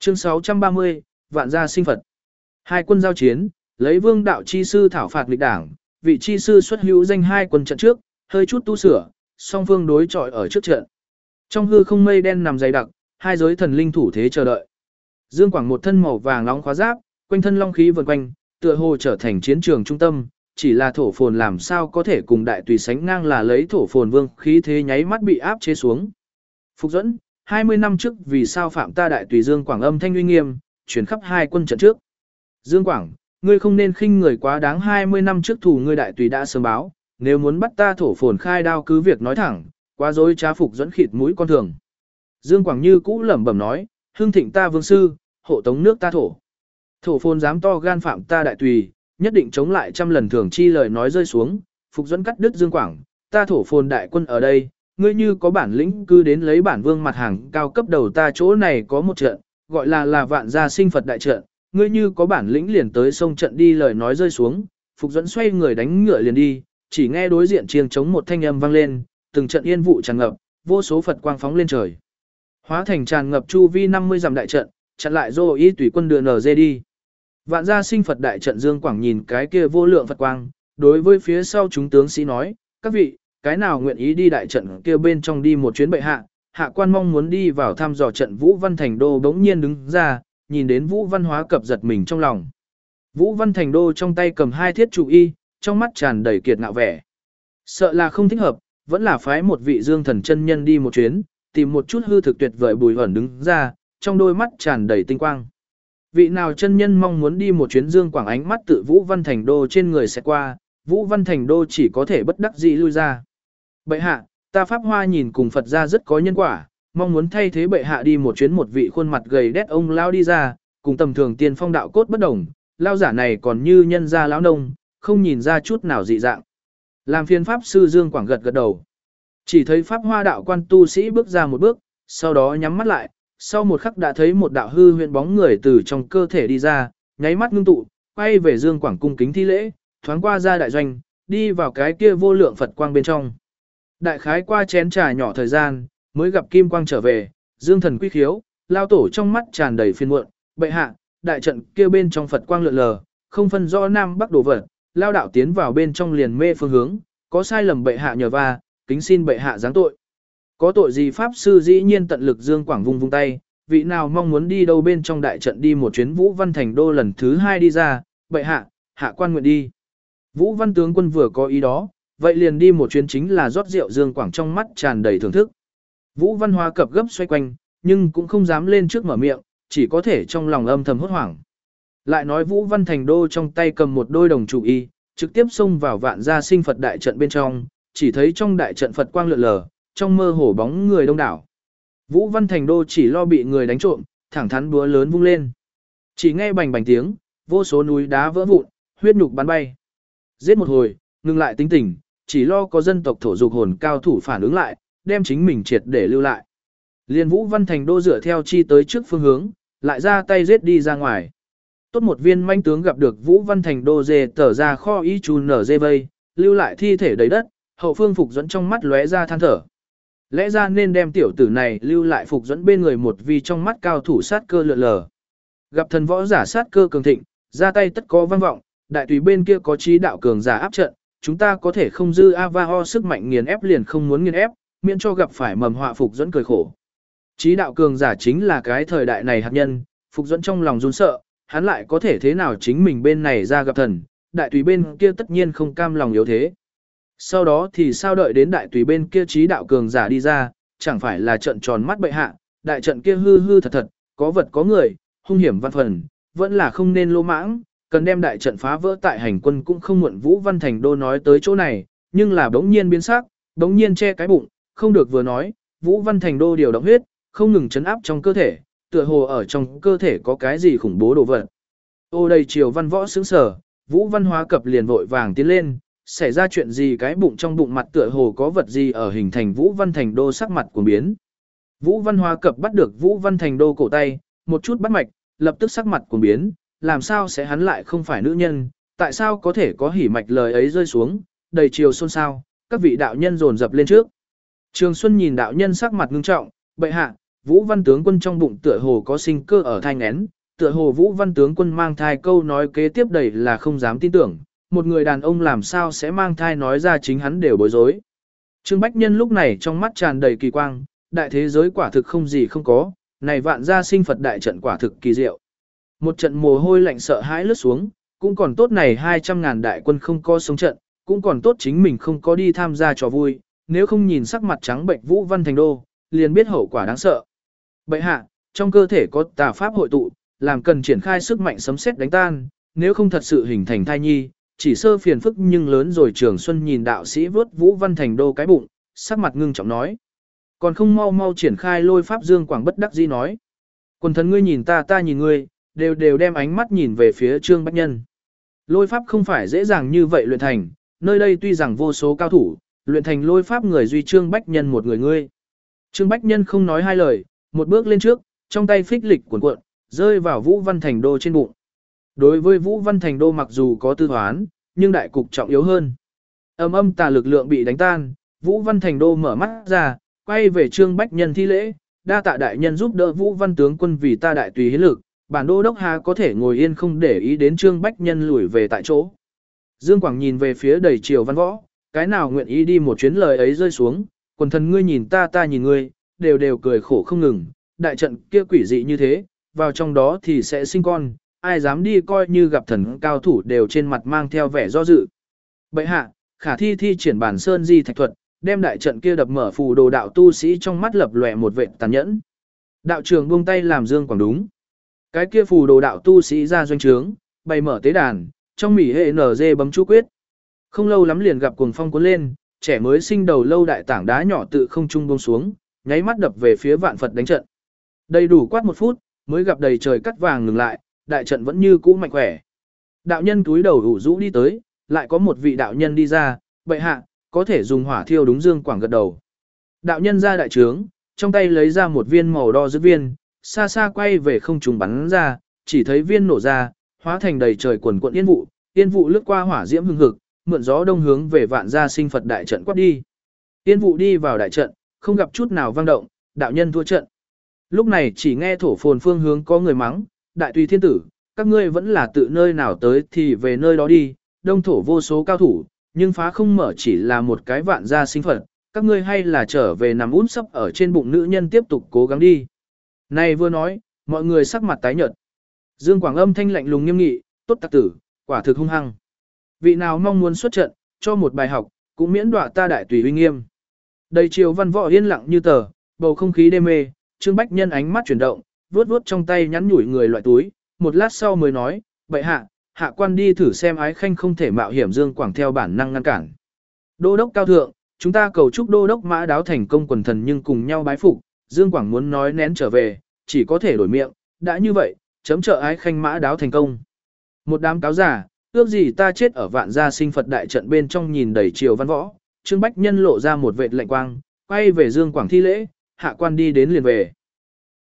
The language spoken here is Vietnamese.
Chương 630, Vạn gia sinh Phật. Hai quân giao chiến, lấy Vương đạo chi sư thảo phạt nghịch đảng, vị chi sư xuất hữu danh hai quân trận trước, hơi chút tu sửa, song phương đối chọi ở trước trận. Trong hư không mây đen nằm dày đặc, hai giới thần linh thủ thế chờ đợi. Dương Quảng một thân màu vàng nóng khóa giáp, quanh thân long khí vần quanh, tựa hồ trở thành chiến trường trung tâm, chỉ là thổ phồn làm sao có thể cùng đại tùy sánh ngang, là lấy thổ phồn vương khí thế nháy mắt bị áp chế xuống. Phục dẫn, 20 năm trước vì sao phạm ta đại tùy Dương Quảng âm thanh uy nghiêm, chuyển khắp hai quân trận trước. Dương Quảng, ngươi không nên khinh người quá đáng, 20 năm trước thủ ngươi đại tùy đã sớm báo, nếu muốn bắt ta thổ phồn khai đao cứ việc nói thẳng, quá dối trá. Phục dẫn khịt mũi con thường. Dương Quảng như cũ lẩm bẩm nói, hưng thịnh ta vương sư, hộ tống nước ta thổ. Thổ phồn dám to gan phạm ta đại tùy, nhất định chống lại trăm lần thường chi. Lời nói rơi xuống, Phục dẫn cắt đứt Dương Quảng, ta thổ phồn đại quân ở đây, ngươi như có bản lĩnh cứ đến lấy bản vương mặt hàng cao cấp đầu ta chỗ này có một trận, gọi là vạn gia sinh Phật đại trận, ngươi như có bản lĩnh liền tới sông trận đi. Lời nói rơi xuống, Phục dẫn xoay người đánh ngựa liền đi, chỉ nghe đối diện chiêng trống một thanh âm vang lên, từng trận yên vụ tràn ngập, vô số Phật quang phóng lên trời. Hóa thành tràn ngập chu vi 50 dặm đại trận, chặn lại Dô Y tùy quân đưa NG đi. Vạn gia sinh Phật đại trận. Dương Quảng nhìn cái kia vô lượng Phật quang, đối với phía sau chúng tướng sĩ nói, các vị, cái nào nguyện ý đi đại trận kia bên trong đi một chuyến bệ hạ. Hạ quan mong muốn đi vào thăm dò trận. Vũ Văn Thành Đô bỗng nhiên đứng ra, nhìn đến Vũ Văn Hóa Cập giật mình trong lòng. Vũ Văn Thành Đô trong tay cầm hai thiết trụ y, trong mắt tràn đầy kiệt ngạo vẻ. Sợ là không thích hợp, vẫn là phái một vị Dương Thần chân nhân đi một chuyến, tìm một chút hư thực tuyệt vời. Bùi ẩn đứng ra, trong đôi mắt tràn đầy tinh quang. Vị nào chân nhân mong muốn đi một chuyến? Dương Quảng ánh mắt tự Vũ Văn Thành Đô trên người sẽ qua, Vũ Văn Thành Đô chỉ có thể bất đắc dĩ lui ra. Bệ hạ, ta Pháp Hoa nhìn cùng Phật gia rất có nhân quả, mong muốn thay thế bệ hạ đi một chuyến. Một vị khuôn mặt gầy đét ông lao đi ra, cùng tầm thường tiên phong đạo cốt bất đồng, lao giả này còn như nhân gia lão nông, không nhìn ra chút nào dị dạng. Làm phiên pháp sư Dương Quảng gật gật đầu. Chỉ thấy Pháp Hoa đạo quan tu sĩ bước ra một bước, sau đó nhắm mắt lại, sau một khắc đã thấy một đạo hư huyễn bóng người từ trong cơ thể đi ra, nháy mắt ngưng tụ, quay về Dương Quảng cung kính thi lễ, thoáng qua ra đại doanh, đi vào cái kia vô lượng Phật quang bên trong. Đại khái qua chén trà nhỏ thời gian, mới gặp kim quang trở về, Dương Thần quy khiếu, lao tổ trong mắt tràn đầy phiền muộn, bệ hạ, đại trận kia bên trong Phật quang lượn lờ, không phân rõ nam bắc đồ vật, lao đạo tiến vào bên trong liền mê phương hướng, có sai lầm bệ hạ nhờ va, kính xin bệ hạ giáng tội. Có tội gì? Pháp sư dĩ nhiên tận lực. Dương Quảng vung tay, vị nào mong muốn đi đâu bên trong đại trận đi một chuyến. Vũ Văn Thành Đô lần thứ hai đi ra, bệ hạ, hạ quan nguyện đi. Vũ Văn tướng quân vừa có ý đó, vậy liền đi một chuyến. Chính là rót rượu. Dương Quảng trong mắt tràn đầy thưởng thức. Vũ Văn Hóa Cập gấp xoay quanh, nhưng cũng không dám lên trước mở miệng, chỉ có thể trong lòng âm thầm hốt hoảng. Lại nói Vũ Văn Thành Đô trong tay cầm một đôi đồng trụ y, trực tiếp xông vào vạn gia sinh Phật đại trận bên trong, chỉ thấy trong đại trận Phật quang lượn lờ, trong mơ hồ bóng người đông đảo. Vũ Văn Thành Đô chỉ lo bị người đánh trộm, thẳng thắn búa lớn vung lên. Chỉ nghe bành bành tiếng, vô số núi đá vỡ vụn, huyết nhục bắn bay. Giết một hồi, ngừng lại tính tình, chỉ lo có dân tộc thổ dục hồn cao thủ phản ứng lại, đem chính mình triệt để lưu lại. Liên Vũ Văn Thành Đô dựa theo chi tới trước phương hướng, lại ra tay giết đi ra ngoài. Tốt một viên manh tướng gặp được Vũ Văn Thành Đô dê tở ra kho y chù nở dê vây, lưu lại thi thể đầy đất, hậu phương Phục dẫn trong mắt lóe ra than thở. Lẽ ra nên đem tiểu tử này lưu lại Phục dẫn bên người, một vì trong mắt cao thủ sát cơ lượn lờ. Gặp thần võ giả sát cơ cường thịnh, ra tay tất có vang vọng, đại tùy bên kia có trí đạo cường giả áp trận, chúng ta có thể không dư Avaho sức mạnh nghiền ép liền không muốn nghiền ép, miễn cho gặp phải mầm họa. Phục dẫn cười khổ. Trí đạo cường giả chính là cái thời đại này hạt nhân, Phục dẫn trong lòng run sợ, hắn lại có thể thế nào chính mình bên này ra gặp thần, đại tùy bên kia tất nhiên không cam lòng yếu thế. Sau đó thì sao? Đợi đến đại tùy bên kia trí đạo cường giả đi ra, chẳng phải là trận tròn mắt bệ hạ, đại trận kia hư hư thật thật, có vật có người, hung hiểm văn phần, vẫn là không nên lô mãng, cần đem đại trận phá vỡ tại hành quân cũng không muộn. Vũ Văn Thành Đô nói tới chỗ này, nhưng là bỗng nhiên biến sắc, bỗng nhiên che cái bụng, không được vừa nói, Vũ Văn Thành Đô điều động huyết, không ngừng chấn áp trong cơ thể, tựa hồ ở trong cơ thể có cái gì khủng bố đồ vật. Ô đây Triều Văn Võ sững sờ, Vũ Văn Hóa Cập liền vội vàng tiến lên, xảy ra chuyện gì? Cái bụng trong bụng mặt tựa hồ có vật gì ở hình thành. Vũ Văn Thành Đô sắc mặt cuồng biến. Vũ Văn Hóa Cập bắt được Vũ Văn Thành Đô cổ tay, một chút bắt mạch, lập tức sắc mặt cuồng biến, làm sao sẽ hắn lại không phải nữ nhân, tại sao có thể có hỉ mạch? Lời ấy rơi xuống, đầy Triều xôn xao, các vị đạo nhân dồn dập lên trước. Trường Xuân nhìn đạo nhân sắc mặt ngưng trọng, bệ hạ, Vũ Văn tướng quân trong bụng tựa hồ có sinh cơ ở thai nghén, tựa hồ Vũ Văn tướng quân mang thai câu nói kế tiếp đầy là không dám tin tưởng, một người đàn ông làm sao sẽ mang thai nói ra chính hắn đều bối rối. Trương Bách Nhân lúc này trong mắt tràn đầy kỳ quang, đại thế giới quả thực không gì không có, này vạn gia sinh Phật đại trận quả thực kỳ diệu. Một trận mồ hôi lạnh sợ hãi lướt xuống, cũng còn tốt này 200.000 đại quân không có sống trận, cũng còn tốt chính mình không có đi tham gia trò vui, nếu không nhìn sắc mặt trắng bệnh Vũ Văn Thành Đô, liền biết hậu quả đáng sợ. Bệ hạ, trong cơ thể có tà pháp hội tụ, làm cần triển khai sức mạnh sấm sét đánh tan, nếu không thật sự hình thành thai nhi, chỉ sơ phiền phức nhưng lớn rồi. Trường Xuân nhìn đạo sĩ vớt Vũ Văn Thành Đô cái bụng, sắc mặt ngưng trọng nói. Còn không mau mau triển khai lôi pháp. Dương Quảng bất đắc dĩ nói. Quần thần ngươi nhìn ta, ta nhìn ngươi, đều đem ánh mắt nhìn về phía Trương Bách Nhân. Lôi pháp không phải dễ dàng như vậy luyện thành, nơi đây tuy rằng vô số cao thủ, luyện thành lôi pháp người duy Trương Bách Nhân một người ngươi. Trương Bách Nhân không nói hai lời, một bước lên trước, trong tay phích lịch cuộn cuộn, rơi vào Vũ Văn Thành Đô trên bụng. Đối với Vũ Văn Thành Đô mặc dù có tư toán, nhưng đại cục trọng yếu hơn. Âm tà lực lượng bị đánh tan, Vũ Văn Thành Đô mở mắt ra, quay về Trương Bách Nhân thi lễ, đa tạ đại nhân giúp đỡ Vũ Văn tướng quân vì ta đại tùy hiến lực, bản đô đốc há có thể ngồi yên không để ý đến Trương Bách Nhân lùi về tại chỗ. Dương Quảng nhìn về phía đầy triều văn võ, cái nào nguyện ý đi một chuyến lời ấy rơi xuống, quần thần ngươi nhìn ta, ta nhìn ngươi, đều cười khổ không ngừng, đại trận kia quỷ dị như thế, vào trong đó thì sẽ sinh con, ai dám đi coi như gặp thần cao thủ đều trên mặt mang theo vẻ do dự. Bệ hạ, khả thi triển bản sơn di thạch thuật, đem đại trận kia đập mở. Phù đồ đạo tu sĩ trong mắt lập lòe một vệt tàn nhẫn. Đạo trưởng buông tay làm Dương Quảng đúng. Cái kia phù đồ đạo tu sĩ ra doanh trướng, bày mở tế đàn, trong mỉ hệ NG bấm chú quyết. Không lâu lắm liền gặp cuồng phong cuốn lên, trẻ mới sinh đầu lâu đại tảng đá nhỏ tự không trung buông xuống, nháy mắt đập về phía vạn Phật đánh trận. Đầy đủ quát 1 phút, mới gặp đầy trời cắt vàng ngừng lại, đại trận vẫn như cũ mạnh khỏe. Đạo nhân túi đầu ủ rũ đi tới, lại có một vị đạo nhân đi ra, bệ hạ, có thể dùng hỏa thiêu đúng. Dương Quảng gật đầu. Đạo nhân ra đại trướng, trong tay lấy ra một viên màu đo dư viên, xa xa quay về không trung bắn ra, chỉ thấy viên nổ ra, hóa thành đầy trời quần cuộn yên vụ lướt qua hỏa diễm hưng hực, mượn gió đông hướng về vạn gia sinh Phật đại trận quát đi. Yên vụ đi vào đại trận, không gặp chút nào vang động, đạo nhân thua trận. Lúc này chỉ nghe thổ phồn phương hướng có người mắng, đại tùy thiên tử, các ngươi vẫn là tự nơi nào tới thì về nơi đó đi, đông thổ vô số cao thủ, nhưng phá không mở chỉ là một cái vạn gia sinh Phật, các ngươi hay là trở về nằm út sấp ở trên bụng nữ nhân tiếp tục cố gắng đi. Này vừa nói, mọi người sắc mặt tái nhợt. Dương Quảng âm thanh lạnh lùng nghiêm nghị, tốt tặc tử, quả thực hung hăng. Vị nào mong muốn xuất trận, cho một bài học, cũng miễn đọa ta đại tùy uy nghiêm. Đầy triều văn võ yên lặng như tờ, bầu không khí đê mê, Trương Bách Nhân ánh mắt chuyển động, vuốt trong tay nhắn nhủi người loại túi, một lát sau mới nói, bệ hạ, hạ quan đi thử xem ái khanh không thể mạo hiểm. Dương Quảng theo bản năng ngăn cản. Đô đốc cao thượng, chúng ta cầu chúc đô đốc Mã Đáo thành công. Quần thần nhưng cùng nhau bái phục. Dương Quảng muốn nói nén trở về, chỉ có thể đổi miệng, đã như vậy, chấm trợ ái khanh Mã Đáo thành công. Một đám cáo giả, ước gì ta chết ở vạn gia sinh Phật đại trận bên trong. Nhìn đầy triều văn võ, Trương Bách Nhân lộ ra một vệt lạnh quang, quay về Dương Quảng thi lễ, hạ quan đi đến liền về.